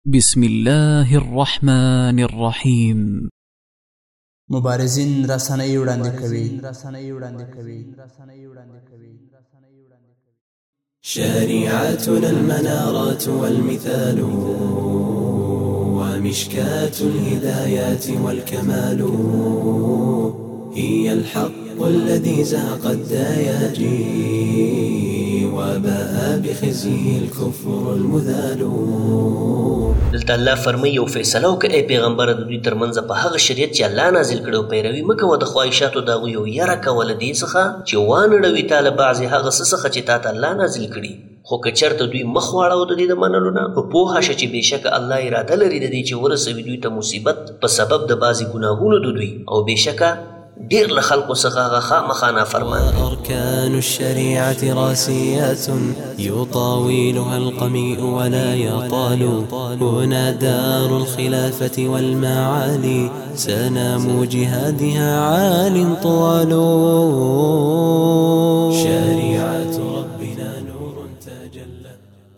بسم الله الرحمن الرحيم. مبارزین رسنۍ وړاندې کوي. شريعتنا المنارات والمثال ومشكاة الهدايات والكمال هي الحق الذي زهق الدياجي وباء بخزيه الكفر المذال. دلته الله فرمایي او فیصله وکړه ای پیغمبر د دوی ترمنځ په هغه شریعت چې الله نازل کړو پیروي مه کوه د خواهشاتو د هغوی او یره کوه له دې څخه چې وانړوي تا له بعضې هغه څه څخه چې تا ته الله نازل کړي. خو که چېرته دوی مخ واړو د دې د منلو نه نو پوهه شه چې بېشکه الله اراده لري د دې چې ورسوي دوی ته مصیبت په سبب د بعضې ګناهونو د دوی او بېشکه دیر له خلقو څخه هغه خامخا نافرمان دی. أركان الشريعة راسيات يطاولها القميء ولا يطال هنا دار الخلافة والمعالي سنام جهادها عال طوال. شريعة ربنا نور تجلى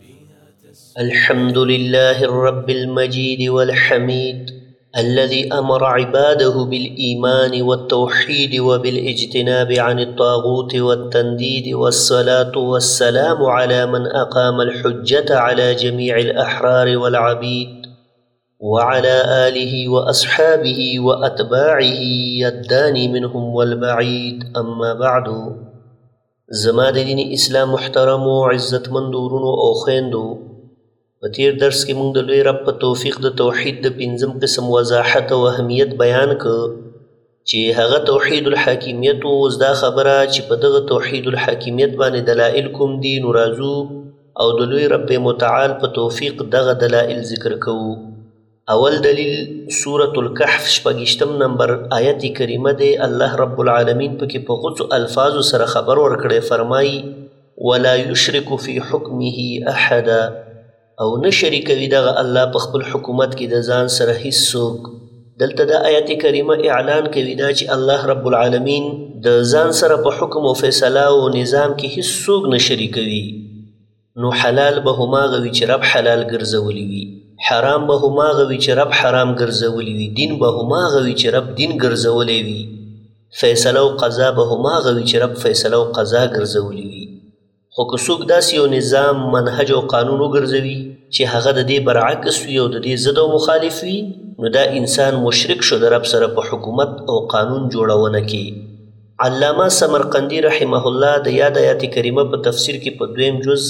الحمد لله الرب المجيد والحميد الذي أمر عباده بالإيمان والتوحيد وبالاجتناب عن الطاغوت والتنديد والصلاة والسلام على من أقام الحجة على جميع الأحرار والعبيد وعلى آله وأصحابه وأتباعه الداني منهم والبعيد. أما بعد زما د دین اسلام محترم و عزت مندورونو او خویندو په تیر درس کې موږ د لوی رب په توفیق د توحید د پنځم قسم وضاحت او اهمیت بیان کړ چې هغه توحید الحاکمیت و. اوس دا خبره چې په دغه توحید الحاکمیت باندې دلائل کوم دي نو راځو او د لوی رب متعال په توفیق دغه دلائل ذکر کوو. اول دلیل سورة الکهف 28 نمبر آیت کریمه دی. الله رب العالمین پکې په غوڅو الفاظو سره خبر ورکړی، فرمایي ولا یشرک فی حکمه احدا او نه شریکوي دغه الله په خپل حکومت کې د ځان سره هیڅ څوک. دلته د آیت کریمه اعلان کوي دا چې الله رب العالمین د ځان سره په حکم او فیصله او نظام کې هیڅ څوک نه شریکوي. نو حلال به هماغه وي چې رب حلال ګرځولی وي، حرام به هماغه وي چې رب حرام ګرځولی وي، دین به هماغه وي چې رب دین ګرځولی وي، فیصله او قضا به هماغه وي چې رب فیصله او قضا ګرځولی وي. خو که څوک داسې یو نظام منهج او قانون وګرځوي چې هغه د دې برعکس وي او د دې ضد او مخالف وي نو دا انسان مشرک شو د رب سره په حکومت او قانون جوړونه کې. علامه سمرقندي رحمه الله د یاد آیات کریمه په تفسیر کې په 2 جز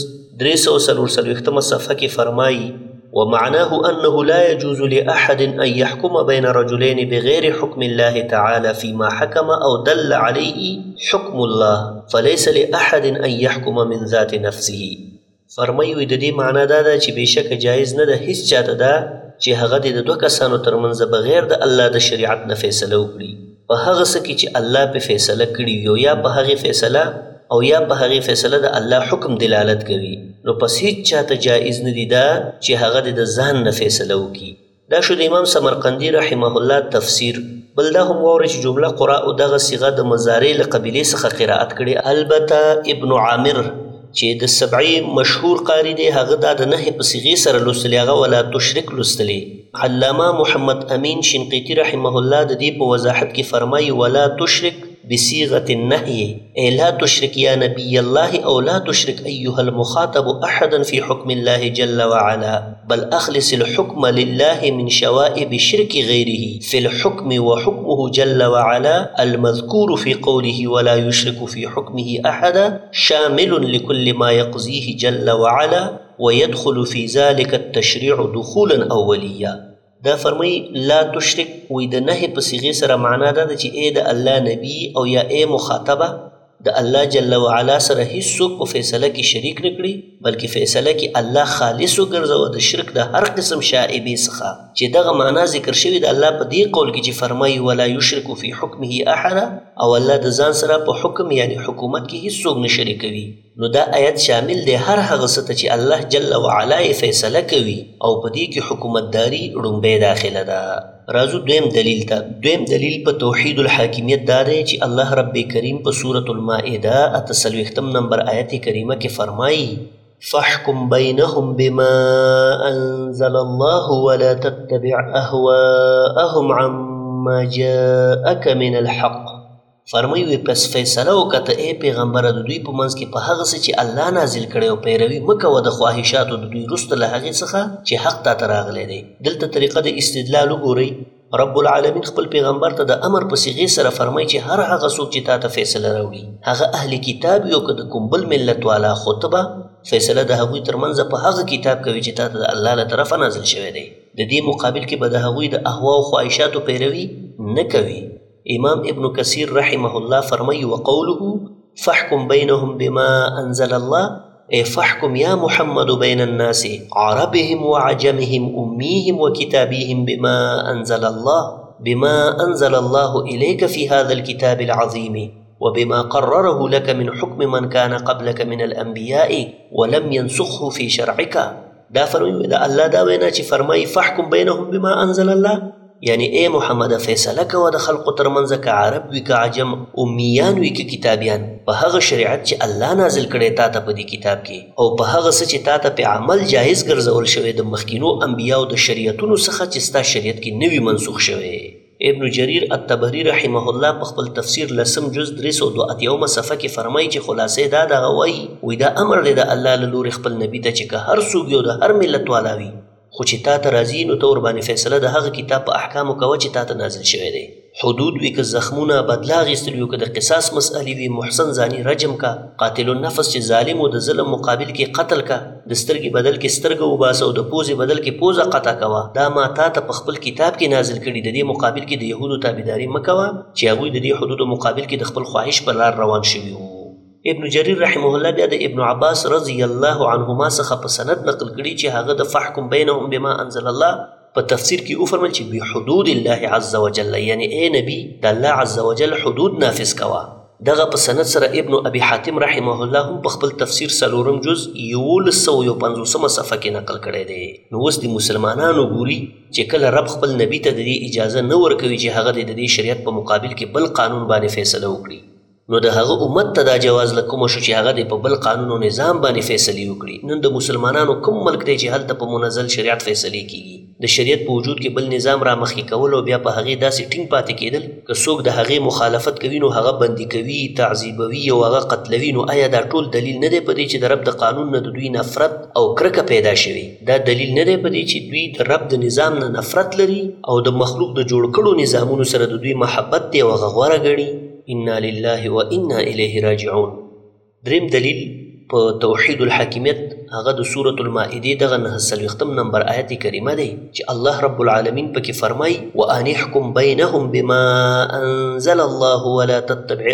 344 صفحه کې فرمایي ومعناه أنه لا يجوز لأحد أن يحكم بين رجلين بغير حكم الله تعالى فيما حكم أو دل عليه حكم الله فليس لأحد أن يحكم من ذات نفسه. فرمایي د دې معنا دا ده چې بېشکه جایز نه ده هیڅ چاته ده چې هغه د دوه کسانو ترمنځ بغیر د الله د شریعت نه فیصله وکړي په هغه څه کې چې الله په فیصله کړي وي یا په هغې فیصله او یا په هغې فیصله د الله حکم دلالت کوي نو پس هیڅ چاته جایز نه دي دا چې هغه د ځان نه فیصله وکړي. دا شو د امام سمرقندي رحمه الله تفسیر. بل دا هم واورئ چې جمله قراء دغه صیغه د مضارع له قبیلې څخه قرائت کړې. البته ابن عامر چې د سبعي مشهور قاری دی هغه دا د نهي په صیغې سره لوستلی، هغه ولا تشرک لوستلی. علامه محمد امین شنقیطي رحمه الله د دې په وضاحت کې فرمایي ولا تشرک بصيغة النهي أي لا تشرك يا نبي الله أو لا تشرك أيها المخاطب أحدا في حكم الله جل وعلا بل أخلص الحكم لله من شوائب شرك غيره في الحكم وحكمه جل وعلا المذكور في قوله ولا يشرك في حكمه أحدا شامل لكل ما يقضيه جل وعلا ويدخل في ذلك التشريع دخولا أوليا. دا فرمای لا تشرک وی د نهي په صیغې سره معنا دا ده چې ای د الله نبی او یا ای مخاطبه د الله جل وعلا سره هیڅوک په فیصله کې شریک نه کړي بلکې فیصله کې الله خالص وګرځوه د شرک د هر قسم شائبې څخه چې دغه معنا ذکر شوي د الله په دې قول کې چې فرمایي ولا یشرک فی حکمه احدا او الله د ځان سره په حکم یعنی حکومت کې هیڅوک نه شریکوي. نو دا آیت شامل دی هر هغه څه ته چې الله جل وعلا یې فیصله کوي او په دې کې حکومتداري ړومبی داخله ده. راځو دویم دلیل ته. دویم دلیل په توحید الحاکمیت دا دی چې الله رب کریم په سورة المائده 48 نمبر آیت کریمه کې فرمایي فاحكم بينهم بما أنزل الله ولا تتبع أهواءهم عما جاءك من الحق. فرمایي پس فیصله وکړه ای پیغمبره د دوی په منځ کې په هغه څه چې الله نازل کړی او پیروي مه کوه د خواهشاتو د دوی وروسته له هغې څخه چې حق تاته راغلی دی. دلته طریقه د استدلال وګورئ. رب العالمین خپل پیغمبر ته د امر په صیغې سره فرمایي چې هر هغه څوک چې تاته فیصله راوړي هغه اهل کتاب وي او که د کوم بل ملت والا خو ته به فیصله د هغوی ترمنځ په هغه کتاب کوي چې تاته د الله له طرفه نازل شوی دی. د دې مقابل کې به د هغوی د اهوا او خواهشاتو پیروي نه کوي. امام ابن کثیر رحمه الله فرمایي وقوله فاحكم بينهم بما انزل الله اي فاحكم يا محمد بين الناس عربهم وعجمهم أميهم وكتابيهم بما أنزل الله إليك في هذا الكتاب العظيم وبما قرره لك من حكم من كان قبلك من الأنبياء ولم ينسخه في شرعك. دا فرمایي دا الله دا وینا چې فرمایي فاحكم بينهم بما أنزل الله یعنی ای محمد فیصله کوه د خلقو ترمنځ که عرب وي که عجم امیان وي که کتابیان په هغه شریعت چې الله نازل کړی تا ته په دې کتاب کې او په هغه څه چې تا ته په عمل جایز ګرځول شوی د مخکینو انبیاو د شریعتونو څخه چې ستا شریعت کې نوي منسوخ شوی. ابن جریر الطبری رحمه الله په خپل تفسیر لسم جز 382 صفحه کې فرمایي چې خلاصې دا دغه وایي دا امر دی د الله له لورې خپل نبي ته چې که هر څوک یو د هر ملت والا وي خو چې تا ته راځي نو ته ورباندې فیصله د هغه کتاب په احکامو کوه چې تا ته نازل شوی دی. حدود وي که زخمونه بدله اخیستل وي که د قصاص مسئلې وي محسن زانی رجم کا قاتل النفس چې ظالم و د ظلم مقابل کې قتل کا د سترګې بدل کې سترګه وباسه او د پوزې بدل کې پوزه قطع کوه. دا ما تا ته په خپل کتاب کې نازل کړي. د دې مقابل کې د یهودو تابعداري مه کوه چې هغوی د دې حدودو مقابل کې د خپل خواهش پر لار روان شوي وو. ابن جریر رحمه الله بیا د ابن عباس رضی الله عنهما څخه په سند نقل کړي چې هغه د فحکم بینهم بما انزل الله په تفسیر کې وفرمایل چې بحدود الله عز وجل یعنی ای نبی د الله عز وجل حدود نافذ کوه. دغه په سند سره ابن ابي حاتم رحمه الله هم په خپل تفسیر څلورم جز 1150 صفحه کې نقل کړی دی. نو اوس د مسلمانانو ګوري چې کله رب خپل نبی ته د دې اجازه نه ورکوي چې هغه د دې شریعت په مقابل کې بل قانون باندې فیصله وکړي نو د هغه امت ته دا جواز له کومه شو چې هغه په بل قانون او نظام باندې فیصلې وکړي. نن د مسلمانانو کوم ملک دی چې هلته په منزل شریعت فیصلې کیږي د شریعت په وجود کې بل نظام را مخکې کول او بیا په هغې داسې ټینګ پاتې کېدل که څوک د هغې مخالفت کوي نو هغه بندي کوي تعذیبوي او هغه قتلوي. نو آیا دا ټول دلیل نه دی په دې چې د رب د قانون نه د دوی نفرت او کرکه پیدا شوي؟ دا دلیل نه دی په دې چې دوی د رب د نظام نه نفرت لري او د مخلوق د جوړ کړو نظامونو سره د دوی محبت دی او هغه غوره ګڼي. انا لله و انا الیه راجعون. دریم دلیل په توحید الحاکمیت هغه د سورة المائده دغه 9 نمبر آیت کریمه دی چې الله رب العالمین پکې فرمایي وان احکم بینهم بما انزل الله ولا تتبع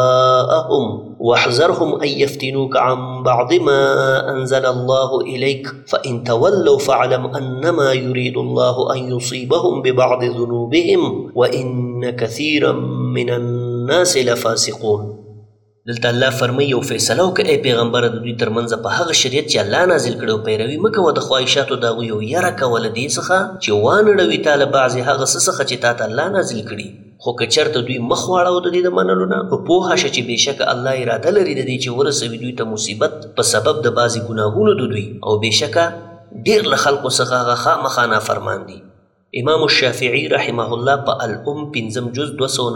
اهواءهم واحذرهم ان يفتنوك عن بعض ما انزل الله اليك فان تولوا فاعلم انما يريد الله ان يصيبهم ببعض ذنوبهم وان كثيرا من الناس لفاسقون. دلته الله فرمایي یو فیصله وکړه ای پیغمبره د دوی ترمنځ په هغه شریعت چې الله نازل کړی او پیروي مه کوه د خواهشاتو د هغوی او یره کوه له دې څخه چې وانړوي تا له بعضې هغه څه څخه چې تا ته الله نازل کړي. خو که چېرته دوی مخ واړو د دې د منلو نه نو پوهه شه چې بېشکه الله اراده لري د دې چې ورسوي دوی ته مصیبت په سبب د بعضې ګناهونو د دوی او بېشکه ډېر له خلکو څخه هغه خامخا نافرمان دي. امام الشافعی رحمه الله په الام 5 جز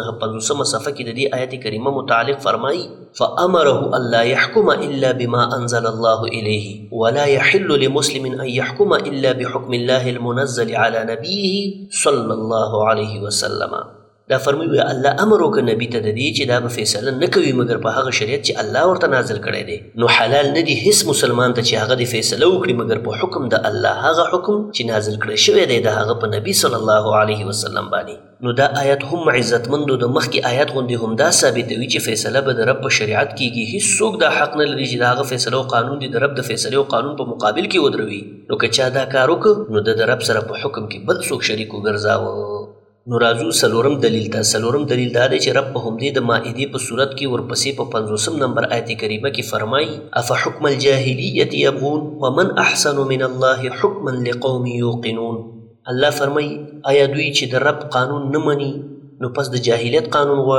259 صفحه کې د دې آیت کریمه متعلق فرمایي فامره الا يحكم الا بما انزل الله اليه ولا يحل لمسلم ان يحكم الا بحكم الله المنزل على نبيه صلى الله عليه وسلم. دا فرمایي الله امر وکړ نبی ته د دې چې دا به فیصله نه کوي مګر په هغه شریعت چې الله ورته نازل کړی دی. نو حلال نه دی هیڅ مسلمان ته چې هغه د فیصله وکړي مګر په حکم د الله هغه حکم چې نازل کړی شوی دی د هغه په نبی صلی الله علیه وسلم باندې. نو دا آیت هم عزتمندو د مخکې آیت غوندې هم دا ثابتوي چې فیصله به د رب په شریعت کیږي. هیڅوک دا حق نه لري چې د هغه فیصله او قانون دی د رب د فیصلې او قانون په مقابل کې ودروي. نو که چا دا کار وکړ نو د رب سره په حکم کې بل څوک شریک وګرځاوه. نو راځو څلورم دلیل ته. څلورم دلیل دا دی چې رب په همدې د مائدې په صورت کې ورپسې په 50 نمبر آیت کریمه کې فرمایي افحکم الجاهلیت یبغون ومن احسن من الله حکما لقوم یوقنون. الله فرمایي آیا دوی چې د رب قانون نه مني نو پس د جاهلیت قانون غواړي؟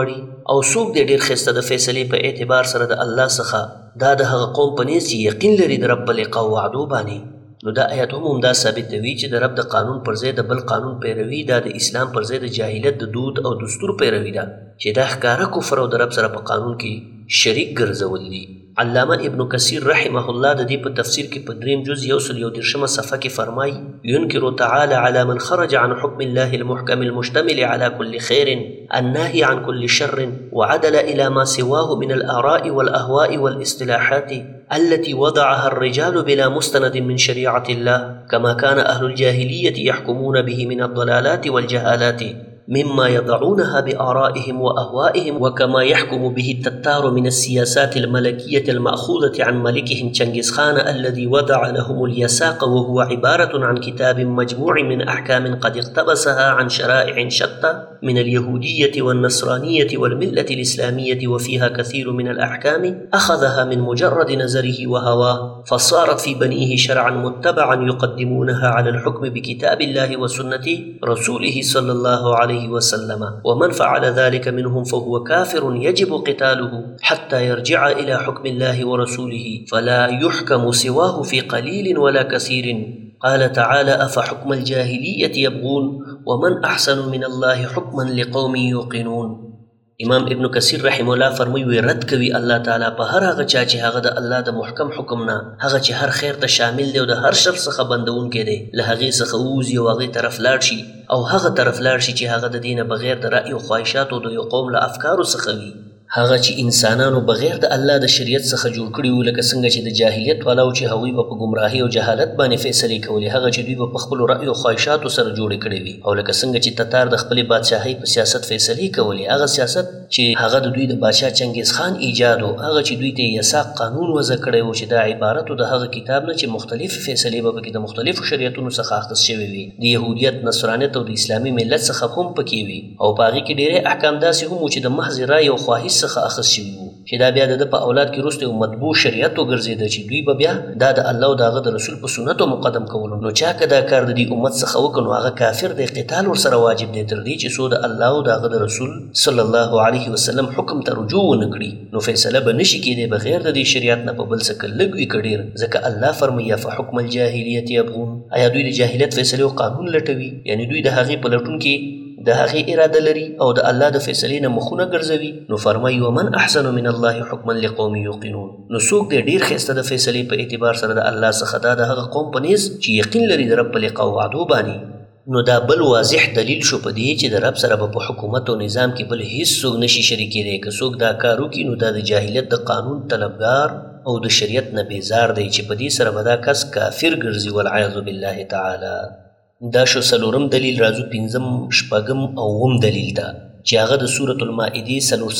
او څوک د ډیر ښایسته د فیصلې په اعتبار سره د الله څخه دا د هغه قوم په نیز چې یقین لري د رب په لقا او وعدو باندې. نو دا آیت هم همدا ثابتوي چې د رب د قانون پر ځای د بل قانون پیروي دا د اسلام پر ځای د جاهلیت د دود او دستور پیروي ده چې دا ښکاره کفر او د رب سره په قانون کې شریک ګرځول دي. علامه ابن کثیر رحمه الله د دې په تفسیر کې په 3 جز 113 صفحه کې فرمایي: ينكر تعالى على من خرج عن حكم الله المحكم المشتمل على كل خير الناهي عن كل شر وعدل إلى ما سواه من الآراء والأهواء والاصطلاحات التي وضعها الرجال بلا مستند من شريعة الله كما كان أهل الجاهلية يحكمون به من الضلالات والجهالات مما يضعونها بآرائهم وأهوائهم وكما يحكم به التتار من السياسات الملكية المأخوذة عن ملكهم چنگیز خان الذي وضع لهم اليساق وهو عبارة عن كتاب مجموع من أحكام قد اقتبسها عن شرائع شتى من اليهودية والنصرانية والملة الإسلامية وفيها كثير من الأحكام أخذها من مجرد نظره وهواه فصارت في بنيه شرعا متبعا يقدمونها على الحكم بكتاب الله وسنة رسوله صلى الله عليه وسلم ومن فعل ذلك منهم فهو كافر يجب قتاله حتى يرجع إلى حكم الله ورسوله فلا يحكم سواه في قليل ولا كثير. قال تعالى: أفحكم الجاهلية يبغون ومن أحسن من الله حكما لقوم يوقنون. امام ابن کثیر رحم الله فرموي رد کوي الله تعالی په هر هغه چا چې هغه د الله د محکم حکم نه هغه چې هر خیر ته شامل دی او د هر شر څخه بندونکی دی له هغې څخه ووځي او هغې طرف لاړ شي او هغه طرف لاړ شي چې هغه د دې نه بغیر د رأي او خواهشاتو د یو قوم له افکارو څخه وي. هغه چې انسانانو بغیر د الله د شریعت څخه جوړ کړي وو لکه څنګه چې د جاهلیت والاو چې هغوی به په ګمراهي او جهالت باندې فیصلې کولې هغه چې دوی به په خپلو رأي او خواهشاتو سره جوړې کړې وي او لکه څنګه چې تتار د خپلې بادشاهۍ په سیاست فیصلې کولې هغه سیاست چې هغه د دوی د بادشاه چنګیز خان ایجاد و هغه چې دوی ته یساق قانون وضع کړی و چې دا عبارت د هغه کتاب نه چې مختلفې فیصلې به پکې د مختلفو شریعتونو څخه اخذ شوې وي د یهودیت نصرانیت او د اسلامي ملت څخه هم پکې وي او په هغې کې ډېری احکام داسې هم و چې د محض رای او خواهش څخه اخذ شوي وو چې دا بیا د ده په اولاد کې وروسته یو مطبوع شریعت وګرځېده چې دوی به بیا دا د الله او د هغه د رسول په سنتو مقدم کولو. نو چا که دا کار د دې امت څخه وکړ نو هغه کافر دی قتال ورسره واجب دی تر دې چې څو د الله او د هغه د رسول صلی الله علیه وسلم حکم ته رجوع ونه کړي نو فیصله به نشي کېدی بغیر د دې شریعت نه په بل څه که لږ وي که ډېر ځکه الله فرمایي فحکم الجاهلیت یبغون آیا دوی د جاهلیت فیصلې او قانون لټوي یعنی دوی د هغې په لټون کې د هغې اراده لري او د الله د فیصلې نه مخونه ګرځوي. نو فرمایي ومن احسن من الله حکما لقوم یوقنون نو څوک دی ډېر ښایسته د فیصلې په اعتبار سره د الله څخه دا د هغه قوم په نیز چې یقین لري د رب په لقا او وعدو باندې. نو دا بل واضح دلیل شو په دې چې د رب سره به په حکومت او نظام کې بل هیڅ څوک نشي شریکېدی که څوک دا کار وکړي نو دا د جاهلیت د قانون طلبګار او د شریعت نه بیزار دی چې په دې سره به دا کس کافر ګرځي والعیاذ بالله تعالی. دا شو څلورم دلیل راځو پنځم شپږم او اووم دلیل ته چې هغه د سورة المائدې 44 او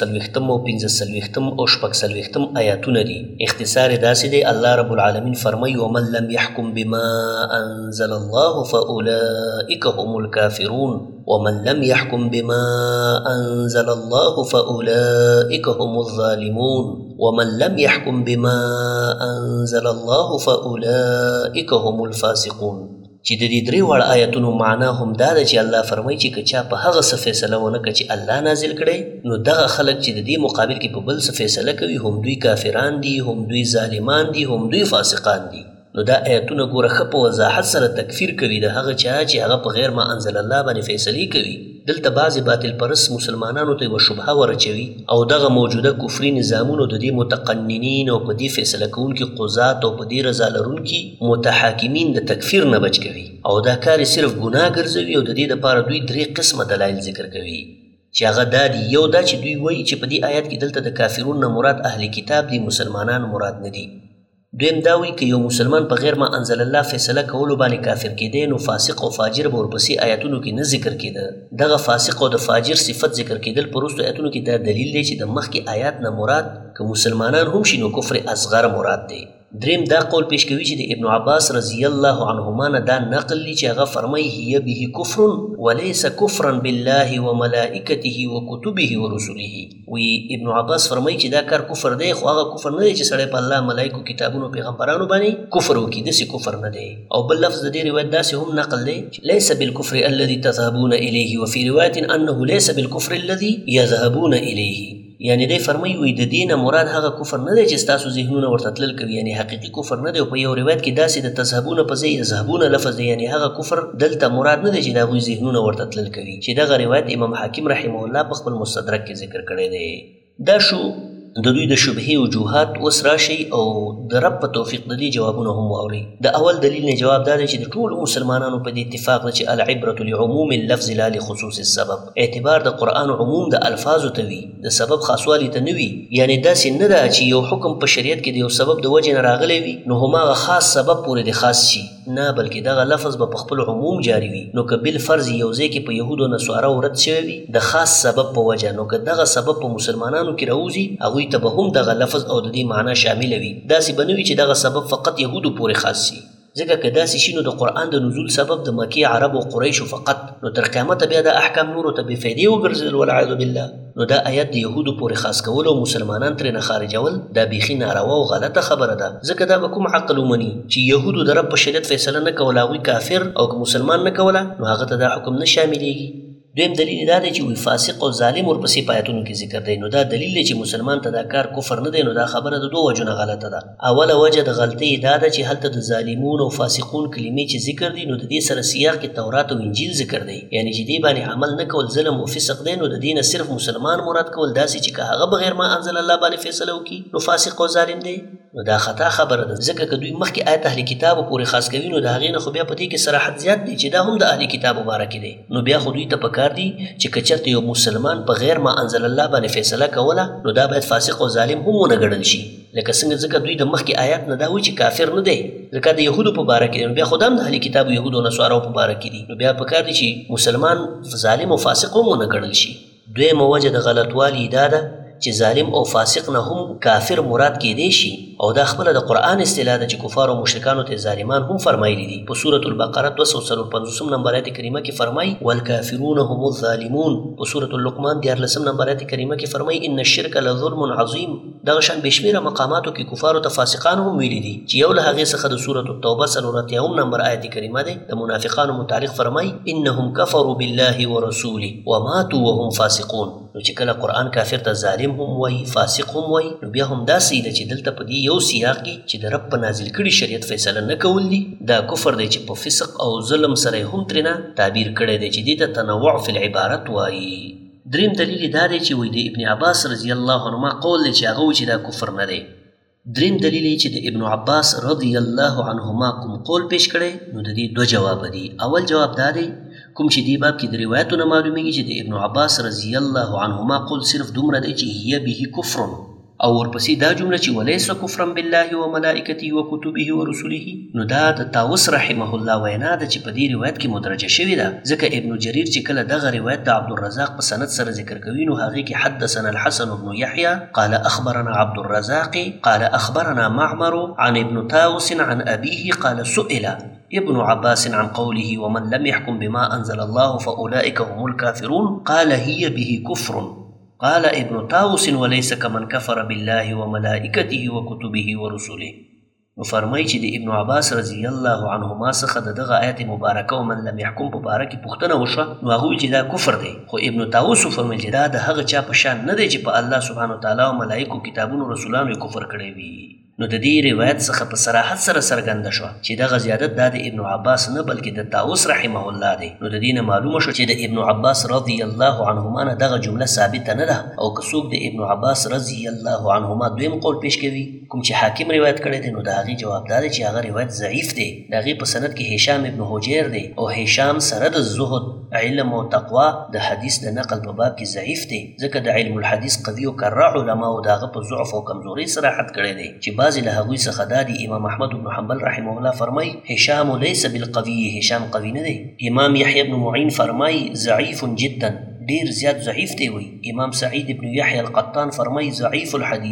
45 او 46 آیاتونه دي. اختصار داسې دی الله رب العالمین فرمایي ومن لم يحكم بما انزل الله فاولئک هم الكافرون ومن لم يحكم بما انزل الله فاولئک هم الظالمون ومن لم يحكم بما انزل الله فاولئک هم الفاسقون. چې د دې درې واړه آیتونو معنا هم دا ده چې الله فرمایي چې که چا په هغه څه فیصله ونه کړه چې الله نازل کړی نو دغه خلک چې د دې مقابل کې په بل څه فیصله کوي هم دوی کافران دي هم دوی ظالمان دي هم دوی فاسقان دي. نو دا آیتونه ګوره ښه په وضاحت سره تکفیر کوي د هغه چا چې هغه په غیر ما انزل الله باندې فیصلې کوي. دلته بعضې باطل پرست مسلمانانو ته یوه شبهه ورچوي او دغه موجوده کفري نظامونو د دې متقننین او په دې فیصله کوونکي قضات او په دې رضا لرونکي متحاکمین د تکفیر نه بچ کوي او دا کار یې صرف ګناه ګرځوي او د دې دپاره دوی 3 قسمه دلایل ذکر کوي چې هغه دا دي. یو دا چې دوی وایي چې په دې آیات کې دلته د کافرون نه مراد اهل کتاب دي مسلمانان مراد نه دي. دویم دا وایي که یو مسلمان په غیر ما انزل الله فیصله کولو باندې کافر کېدی نو فاسق او فاجر به ورپسې آیاتونو کې نه ذکر کېده. دغه فاسق او د فاجر صفت ذکر کېدل په وروستو آیاتونو کې دا دلیل دی چې د مخکې آیات نه مراد که مسلمانان هم شي نو کفر اصغر مراد دی. دریم دا قول پیش کوي چې د ابن عباس رضی الله عنهما نه دا نقل دی چې هغه فرمایي هي به کفر وليس كفرا بالله وملائکته وكتبه ورسله. وی ابن عباس فرمایي چې دا کار کفر دی، خو هغه کفر نه دی چې سړی په الله، ملائکو، کتابونو، پیغمبرانو باندې کفر وکړي، داسې کفر نه دی. او بل لفظ د دې روایت داسې هم نقل دی ليس بالكفر الذي تذهبون اليه، وفي روایت انه ليس بالكفر الذي يذهبون اليه. یعنی دی فرمایي وي د دین مراد هغه کفر نه دی چې تاسو ذهنونه ورته تلل کوي، یعنی حقیقي کفر نه دی. او په یو روایت کې داسې د تذهبون په ځای یذهبون لفظ دی، یعنی هغه کفر دلته مراد نه دی چې د هغوی ذهنونه ورته تلل کوي، چې دغه روایت امام حاکم رحمه الله په خپل مستدرک کې ذکر کړی دی. دا شو د دوی د شبهې وجوهات. اوس راشي او د رب په توفیق د دې جوابونه هم واورئ. د اول دلیل نه جواب دا دی چې د ټولو مسلمانانو په دې اتفاق ده چې العبرة لعموم اللفظ لا لخصوص السبب. اعتبار د قرآن عموم د الفاظو ته وي، د سبب خاصوالي ته نه وي. یعنی داسې نه ده چې یو حکم په شریعت کې د یو سبب د وجې نه راغلی وي نو هماغه خاص سبب پورې د خاص شي، نه، بلکې دغه لفظ به په خپل عموم جاری وي. نو که بالفرض یو ځای کې په یهودو نصارو رد شوی وي د خاص سبب په وجه، نو که دغه سبب په مسلمانانو کې راوځي هغوی ته به هم دغه لفظ او د دې معنا شامله وي. داسې به نه وي چې دغه سبب فقط یهودو پورې خاص شي، ځکه که داسې شي نو د قرآن د نزول سبب د مکې عرب او قریشو فقط، نو تر قیامته بیا د احکام نورو ته بې فایدې وګرځېدل والعیاذ بالله. نو دا آیت د یهودو پورې خاص کول او مسلمانان ترې نه خارجول دا بیخي ناروا او غلطه خبره ده، ځکه دا به کوم عقل ومني چې یهودو د رب په شریعت فیصله نه کوله، هغوی کافر او که مسلمان نه کوله نو هغه ته دا حکم نه شاملېږي. دویم دلیل دا دی چې وی فاسق او ظالم ورپسې په آیتونو کې ذکر دی، نو دا دلیل دی چې مسلمان ته دا کار کفر نه دی. نو دا خبره د دوه وجو نه غلطه ده. اوله وجه د غلطۍ دا ده چې هلته د ظالمون او فاسقون کلمې چې ذکر دي نو د دې سره سیاق کې تورات او انجیل ذکر دی، یعنی چې دې باندې عمل نه کول ظلم او فسق دی. نو د دې نه صرف مسلمان مراد کول داسې چې که هغه بغیر ما انزل الله باندې فیصله وکړي نو فاسق او ظالم دی، نو دا خطا خبره ده. ځکه که دوی مخکې آیت اهل کتابو پورې خاص کوي نو د هغې نه خو بیا په دې کې صراحت زیات دی چې دا هم د اهل کتابو باره کې دی. نو بیا خو دوی ته پکار دي چې چرته یو مسلمان په غیر ما انزل الله باندې فیصله کوله نو دا باید فاسق او ظالم هم ونه ګڼل شي، لکه څنګه ځکه دوی د مخکې آیات نه دا وایي چې کافر نه دی، ځکه د یهودو په باره کې دی، نو بیا خو دا هم د اهل کتابو یهودو او نصارو په باره کې دي، نو بیا پکار دي چې مسلمان ظالم او فاسق هم ونه ګڼل شي. دویمه وجه د غلطوالي دا ده چې ظالم او فاسق نه هم کافر مراد کېدی شي، او دا خپله د قرآن اصطلاح ده چې کفار او مشرکانو ته ظالمان هم فرمایلی دي. په سورة البقره 255 نمبر آیت کریمه کې فرمایي والکافرون هم الظالمون. په سورة اللقمان 14 نمبر آیت کریمه کې فرمایي ان الشرک لظلم عظیم. دغه شان بشمیره مقاماتو کې کفارو ته فاسقان هم ویلي دي چې یو له هغې څخه د سورة التوبه 4 نمبر آیت کریمه دی د منافقانو متعلق فرمایي انهم کفروا بالله ورسوله وماتوا وهم فاسقون. نو چې کله قرآن کافر ته ظالم هم وایي فاسق هم وایي نو بیا هم داسې ده چې دلته په دې یو سیاق کې چې د رب په نازل کړي شریعت فیصله نه کول دي دا کفر دی چې په فسق او ظلم سره هم ترېنه تعبیر کړی دی چې دې ته تنوع فی العبارت وایي. دریم دلیل دا دی چې وایي د ابن عباس رضی الله عنهما قول دی چې هغه وایي چې دا کفر نه دی. دریم دلیل چې د ابن عباس رضی الله عنهما کوم قول پیش کړی نو د دې دوه جواب دي. اول جواب دا دی کوم چې دې باب کې د روایتونو معلومیږي چې د ابن عباس رضی الله عنهما قول صرف دومره دی چې هي به کفر، او ورپسې دا جمله چې ولیس کفرا بالله وملائکته وکتبه ورسله، نو دا د طاووس رحمه الله وینا ده چې په دې روایت کې مدرجه شوې ده. ځکه ابن جریر چې کله دغه روایت د عبدالرزاق په سند سره ذکر کوي نو هغې کې حدثنا الحسن بن يحيى قال اخبرنا عبدالرزاق قال اخبرنا معمر عن ابن طاووس عن ابيه قال سئل ابن عباس عن قوله ومن لم يحكم بما انزل الله فاولئك هم الكافرون قال هي به كفر قال ابن طاووس وليس كمن كفر بالله وملائكته وكتبه ورسله. نو فرمایي چې د ابن عباس رضی الله عنهما څخه د دغه آیت مبارکه ومن لم يحكم په باره کې پوښتنه وشوه نو هغوی چې دا کفر دی، خو ابن طاووس وفرمیل چې دا د هغه چا په شان نه دی چې په الله سبحانه وتعالی او ملایکو کتابونو رسولانو یې کفر کړی وي. نو د دې روایت څخه په صراحت سره څرګنده شوه چې دغه زیادت دا د ابن عباس نه بلکې د طاووس رحمه الله دی. نو د دې نه معلومه شوه چې د ابن عباس رضی الله عنهما نه دغه جمله ثابته نه ده، او که څوک د ابن عباس رضی الله عنهما دویم قول پیش کوي کوم چې حاکم روایت کړی دی نو د هغې جواب دا دی چې هغه روایت ضعیف دی. د هغې په سند کې هشام ابن حجیر دی، او هشام سره د زهد علم او تقوا د حدیث د نقل په باب کې ضعیف دی، ځکه د علم الحدیث قوي او کرع علماو د هغه په ضعف او کمزورۍ صراحت کړی دی چې بعضې له هغوی څخه دا دی. امام احمد بن حنبل رحمه الله فرمای هشام لیس بالقوی، هشام قوي نه دی. امام یحیی بن معین فرمای ضعیف جدا، ډیر زیات ضعیف دی وی. امام سعید بن یحیی القطان فرمای ضعیف الحدیث.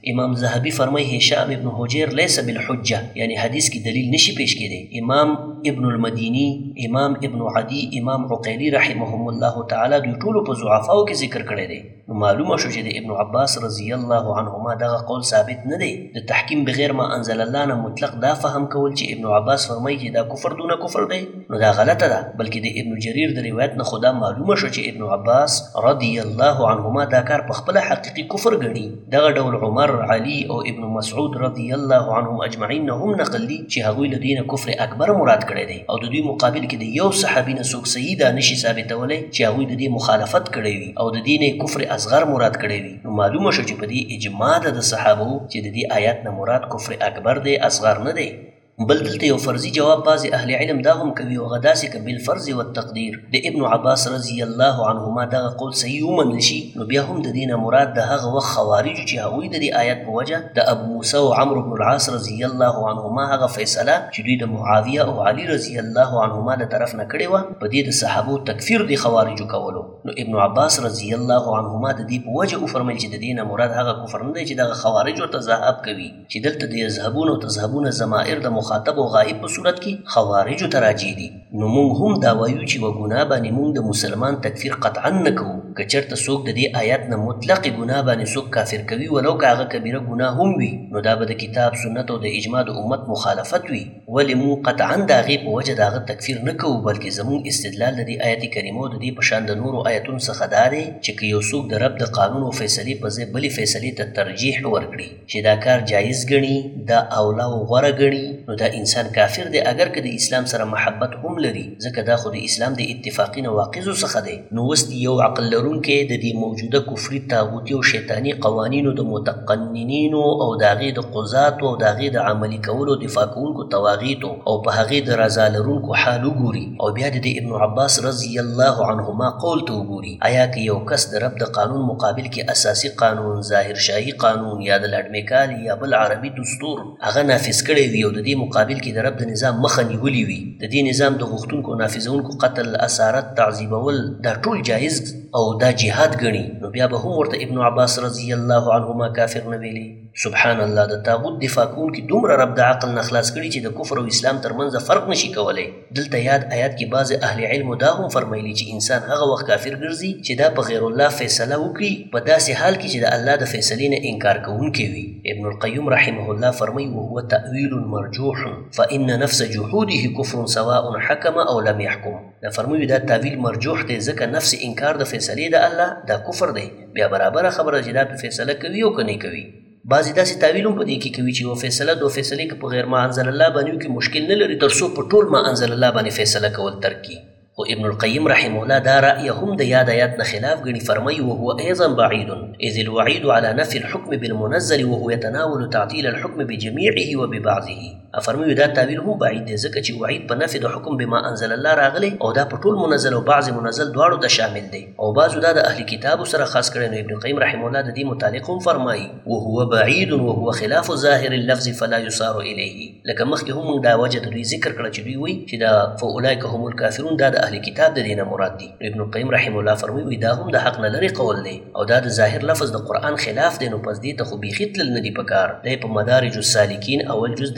امام زهبي فرمایي هشام ابن حجیر لیس بالحجه، یعنی حدیث کې دلیل نشي پیش کېدی. امام ابن المدینی، امام ابن عدی، امام عقیلی رحمهم الله تعالی دوی ټولو په ضعفاو کې ذکر کړی دی. نو معلومه شو چې د ابن عباس رضی الله عنهما دغه قول ثابت نه دی. د تحکیم بغیر ما انزل الله نه مطلق دا فهم کول چې ابن عباس فرمایي چې دا کفر دونه کفر دی، نو دا غلطه ده. بلکې د ابن جریر د روایت نه خدا معلومه شو چې ابن عباس رضی الله عنهما دا کار په خپل حقیقي کفر ګڼي. دغه ډول عمر، علی او ابن مسعود رضی الله عنهم اجمعین نه هم نقل دي چې هغوی له دین کفر اکبر مراد کړی دی، او د دوی مقابل کې د یو صحابي نه څوک صحیح دا نشي ثابتولی چې هغوی د دې مخالفت کړی وي او د دین کفر اصغر مراد کړی وي. نو معلومه شو چې په دې اجماع ده د صحابو چې د دې آیات نه مراد کفر اکبر دی، اصغر نه دی. بل دلته یو فرضي جواب بعض اهل علم دا هم کوي او غداسې که بالفرض والتقدیر د ابن عباس رضی الله عنهما دغه قول صحیح ومنل شي، نو بیا هم د دې نه مراد د هغه وخت خوارجو چې هغوی د دې آیت په وجه د ابو موسی او عمرو بن العاص رضی الله عنهما هغه فیصله چې دوی د معاویه او علي رضی الله عنهما له طرف نه کړې وه په دې د صحابو تکفیر د خوارجو کولو. نو ابن عباس رضی الله عنهما د دې په وجه وفرمیل چې د دې نه مراد هغه کفر نه دی چې دغه خوارج ورته ذهاب کوي، چې دلته د یذهبون او تذهبون ضمائر د مخاطب او غایب په صورت کې خوارجو ته راجع دي. نو موږ هم دا وایو چې و ګناه باندې موږ د مسلمان تکفیر قطعا نه کوو. که چېرته څوک د دې آیات نه مطلق ګناه باندې څوک کافر کوي ولو که هغه کبیره ګناه هم وي، نو دا به د کتاب سنت او د اجماع د امت مخالفت وي. ولې موږ قطعا د هغې په وجه د هغه تکفیر نه کوو، بلکې زموږ استدلال د دې آیت کریمو د دې په شان د نورو آیتونو څخه دا دی چې که یو څوک د رب د قانون او فیصلې په ځای بلې فیصلې ته ترجیح ورکړي چې دا کار جایز ګڼي، دا اولا او غوره ګڼي، نو دا انسان کافر دی اگر که د اسلام سره محبت هم لري، ځکه دا خو د اسلام د اتفاقي نواقضو څخه دی. نو اوس یو عقل لرونکی د دې موجوده کفري طاغوتي او شیطاني قوانینو د متقننینو او د هغې د قضاتو او د هغې د عملي کولو دفاع کوونکو تواغیتو او په هغې د رضا لرونکو حال وګوري او بیا د ابن عباس رضی الله عنهما قول ته وګوري، آیا که یو کس د رب د قانون مقابل کې اساسي قانون، ظاهر شاهي قانون یا د لاډمیکال یا بل عربي دستور هغه نافذ کړی وي او د دې مقابل کې د رب د نظام مخه نیولې وي، د دې نظام د غوښتونکو نافذونکو قتل، اسارت، تعذیبول دا ټول جایز او دا جهاد ګڼي، نو بیا به هم ورته ابن عباس رضی الله عنهما کافر نه ویلي. سبحان الله، د طاغوت دفاع کوونکي دومره رب د عقل نه خلاص کړي چې د کفر او اسلام ترمنځ فرق نشي کولی. دلته یاد آیات کې بعض اهل علمو دا هم فرمایلي چې انسان هغه وخت کافر ګرځي چې دا په غیر الله فیصله وکړي په داسې حال کې چې د الله د فیصلې نه انکار کوونکی وي. ابن القیم رحمه الله فرمایي وهو تأویل مرجوح فإن نفس جحوده کفر سواء حکم او لم يحکم. دا فرمایي دا تأویل مرجوح دی ځکه نفس انکار د فیصلې د الله دا کفر دی، بیا برابره خبره چې دا په فیصله کوي او که نه کوي. بعضې داسې تعویل هم په دې کې کوي چې یو فیصله دو فیصلې که په غیر ما انزل الله باندې وکړي مشکل نه لري تر څو په ټول ما انزل الله باندې فیصله کول ترک کړي. خو ابن القیم رحمه الله دا رأی هم د یاد آیات نه خلاف ګڼي. فرمایي وهو ايضا بعید اذ الوعید على نفي الحكم بالمنزل وهو يتناول تعطيل الحكم بجميعه وببعضه. فرمایي دا تعویل هم بعید دی ځکه چې وعید په نفي د حکم بما انزل الله راغلی او دا په ټول منزل او بعض منزل دواړو ته شامل دی او بعضو دا د اهل کتابو سره خاص کړی. نو ابن القیم رحمه الله د دې متعلق هم فرمایي وهو بعید وهو خلاف ظاهر اللفظ فلا يصار الیه. لکه مخکې هم دا وجه د دوی ذکر کړه چې دوی وایي چې دا فاولئک هم الکافرون دا د اهل کتاب د دې نه مراد دي. ابن القیم رحمه الله فرمایي دا هم د حق نه لرې قول دی او دا د ظاهر لفظ د قرآن خلاف دی. نو پس دې ته خو بیخي تلل نه دي پکار. دی په مدارج السالکین اول جز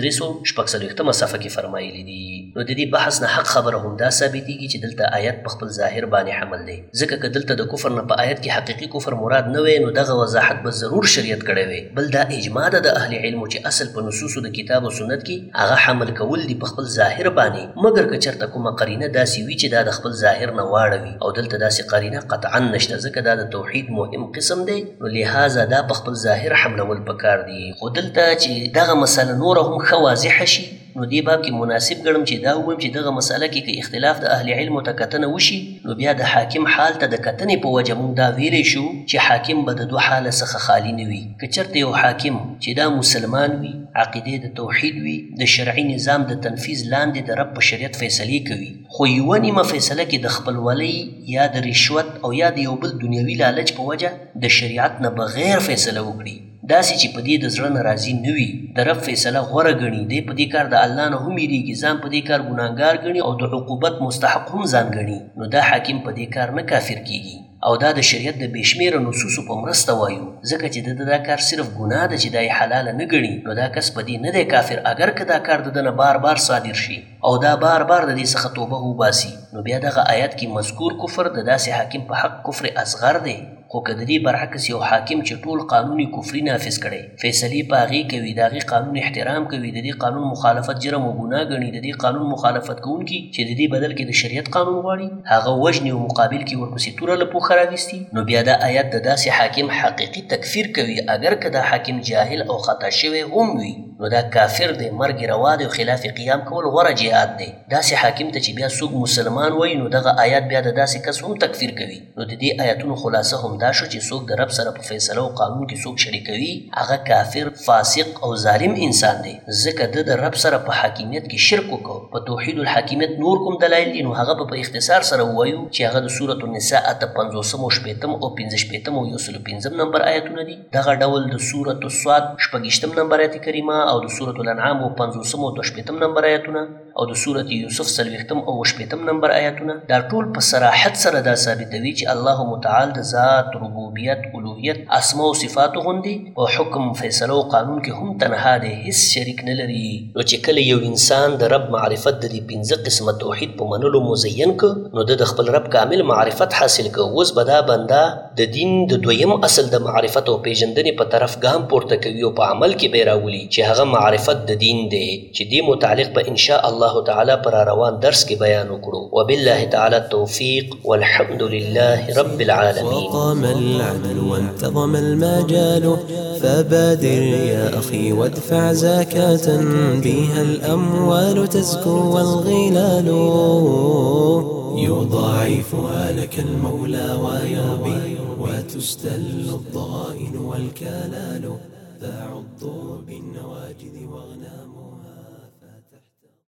346 صفحه کې فرمایلی دي. نو د دې بحث نه حق خبره هم دا ثابتېږي چې دلته آیت په خپل ظاهر باندې حمل دی، ځکه که دلته د کفر نه په آیت کې حقیقي کفر مراد نه وی نو دغه وضاحت به ضرور شریعت کړی وی. بل دا اجماع ده د اهل علمو چې اصل په نصوصو د کتاب او سنت کې هغه حمل کول دي په خپل ظاهر باندې، مګر که چېرته کومه قرینه داسې وي چې دا د خپل ظاهر نه واړوي او دلته داسې قرینه قطعا نشته ځکه دا د توحید مهم قسم دی، نو لهذا دا په خپل ظاهر حملول پکار دي. خو دلته چې دغه مسله نوره هم ښه واضحه شي نو دې باب کې مناسب ګڼم چې دا ووایم چې دغه مسله کې که اختلاف د اهل علمو ته کتنه وشي نو بیا د حاکم حال ته د کتنې په وجه موږ دا ویلی شو چې حاکم به د دو حاله څخه خالي نه وي. که چېرته یو حاکم چې دا مسلمان وي، عقیدې د توحید وي، د شرعي نظام د تنفیذ لاندې د رب په شریعت فیصلې کوي، خو یوه نیمه فیصله کې د خپلولۍ یا د رشوت او یا د یو بل دنیوي لالچ په وجه د شریعت نه بغیر فیصله وکړي، داسې چې په دې د زړه نه راضي نه وي، د رب فیصله غوره ګڼي، دی په دې کار د الله نه هم یېرېږي، ځان په دې کار ګناهګار ګڼي او د عقوبت مستحق هم ځان ګڼي، نو دا حاکم په دې کار نه کافر کیږي او دا د شریعت د بېشمېره نصوصو په مرسته وایو، ځکه چې د دا کار صرف ګناه ده چې دا یې حلاله نه ګڼي، نو دا کس په دې نه دی کافر اگر که دا کار د ده نه بار بار صادر شي او دا بار بار د دې څخه توبه وباسي. نو بیا دغه آیت کې مذکور کفر د داسې حاکم په حق کفر اصغر دی. خو که د دې برعکس یو حاکم چې ټول قانوني کفري نافذ کړی، فیصلې په هغې کوي، د هغې قانون احترام کوي، د دې قانون مخالفت جرم او ګناه ګڼي، د دې قانون مخالفت کوونکي چې د دې بدل کې د شریعت قانون غواړي هغه وژني او مقابل کې ورپسې توره له پوښه راویستي، نو بیا دا آیت د داسې حاکم حقیقي تکفیر کوي اگر که دا حاکم جاهل او خطا شوی هم وي، نو دا کافر دی، مرګ روا دی او خلاف قیام کول غوره جهاد دی. داسې حاکم ته چې بیا څوک مسلمان وایي نو دغه آیات بیا د داسې کس هم تکفیر کوي. نو د دې آیاتونو خلاصه هم دا شو چې څوک د رب سره په فیصله او قانون کې څوک شریکوي هغه کافر، فاسق او ظالم انسان دی، ځکه د رب سره په حاکمیت کې شرک وکړو. په توحید الحاکمیت نور کوم دلایل دي نو هغه په اختصار سره ووایو چې هغه د سورة النساء 50 او 55 او 115 نمبر آیتونه دي. دغه ډول د سورة الصاد 6 نمبر آیت کریمه او د سورة الانعام 50 او 22 نمبر آیتونه او د سورة یوسف 40 او 80 نمبر آیتونه دا ټول په صراحت سره دا ثابتوي چې الله متعال د ذات، ربوبیت، الوهیت، اسماء او صفاتو غوندې او حکم، فیصله او قانون کې هم تنها دی، هیڅ شریک نه لري. نو چې کله یو انسان د رب معرفت د دې 15 قسمه توحید په منلو مزین که نو د خپل رب کامل معرفت حاصل که. اوس به دا بنده د دین د دویم اصل د معرفت او پیژندنې په طرف ګام پورته کوي او په عمل کې به راولي چې هغه معرفت د دین دی، چې دې متعلق به ان شاء الله تعالی پر روان درس کې بیان وکړو. وبالله تعالی التوفیق والحمد لله رب العالمين. وقام العدل وانتظم المجال فبادر يا أخي وادفع زكاة بها الأموال تزكو والغلال يضاعفها لك المولى ويربي وتستل الضغائن والكلال تعض بالنواجذ واغنام